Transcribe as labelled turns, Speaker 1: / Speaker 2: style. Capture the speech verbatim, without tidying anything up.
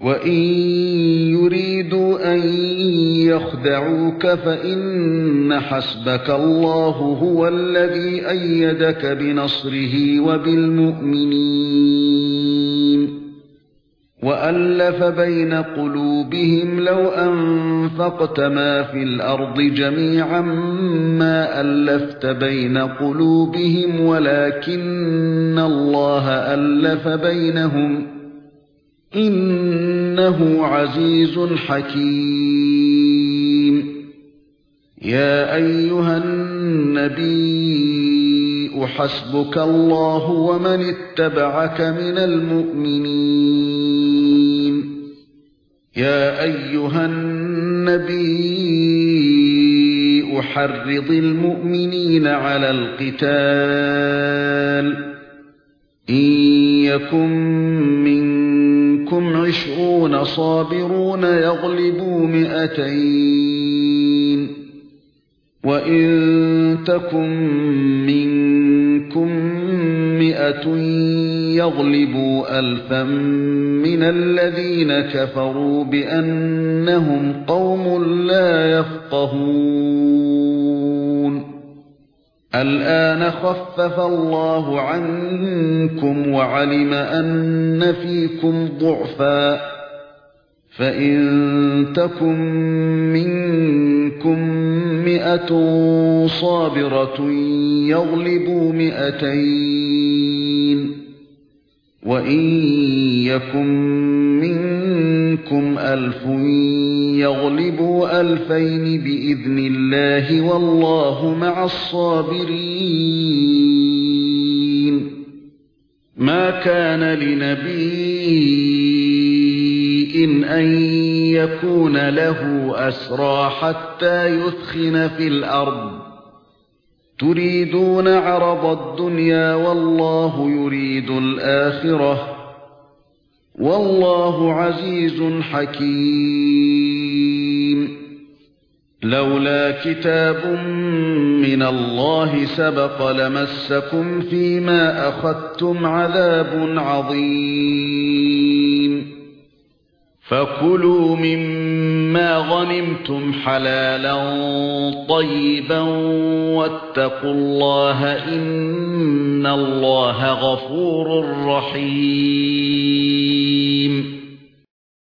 Speaker 1: وَإِن يُرِيدُوا أَن يَخْدَعُوكَ فَإِنَّ حَسْبَكَ اللَّهُ هُوَ الَّذِي أَيَّدَكَ بِنَصْرِهِ وَبِالْمُؤْمِنِينَ وَأَلَّفَ بَيْنَ قُلُوبِهِمْ لَوْ أَنفَقْتَ مَا فِي الْأَرْضِ جَمِيعًا مَا أَلَّفْتَ بَيْنَ قُلُوبِهِمْ وَلَكِنَّ اللَّهَ أَلَّفَ بَيْنَهُمْ إِنَّهُ عَزِيزٌ حَكِيمٌ يَا أَيُّهَا النَّبِيُّ حَسْبُكَ اللَّهُ وَمَنِ اتَّبَعَكَ مِنَ الْمُؤْمِنِينَ يَا أَيُّهَا النَّبِيُّ حَرِّضِ الْمُؤْمِنِينَ عَلَى الْقِتَالِ إِن يَكُن مِّنكُمْ عِشْرُونَ صَابِرُونَ يَغْلِبُوا مِائَتَيْنِ وَإِن تَكُن مِّنكُم مِّائَةٌ يَغْلِبُوا أَلْفًا مِّنَ الَّذِينَ كَفَرُوا بِأَنَّهُمْ قَوْمٌ لَّا يَفْقَهُونَ الْآنَ خَفَّفَ اللَّهُ عَنكُمْ وَعَلِمَ أَنَّ فِيكُمْ ضَعْفًا فَإِن تَكُن مِّنكُم مِّائَةٌ صَابِرَةٌ يَغْلِبُوا مِائَتَيْنِ وَإِن يَكُن مِّنكُمْ أَلْفٌ يَغْلِبُوا أَلْفَيْنِ بِإِذْنِ اللَّهِ وَاللَّهُ مَعَ الصَّابِرِينَ مَا كَانَ لِنَبِيٍّ أَن يَكُونَ لَهُ أَسْرَىٰ حَتَّىٰ يُثْخِنَ فِي الْأَرْضِ تُرِيدُونَ عَرَضَ الدُّنْيَا وَاللَّهُ يُرِيدُ الْآخِرَةَ وَاللَّهُ عَزِيزٌ حَكِيمٌ لَوْلَا كِتَابٌ مِّنَ اللَّهِ سَبَقَ لَمَسَّكُمْ فِيمَا أَخَذْتُمْ عَذَابٌ عَظِيمٌ فَكُلُوا مِمَّا غَنِمْتُمْ حَلَالًا طَيِّبًا وَاتَّقُوا اللَّهَ إِنَّ اللَّهَ غَفُورٌ رَّحِيمٌ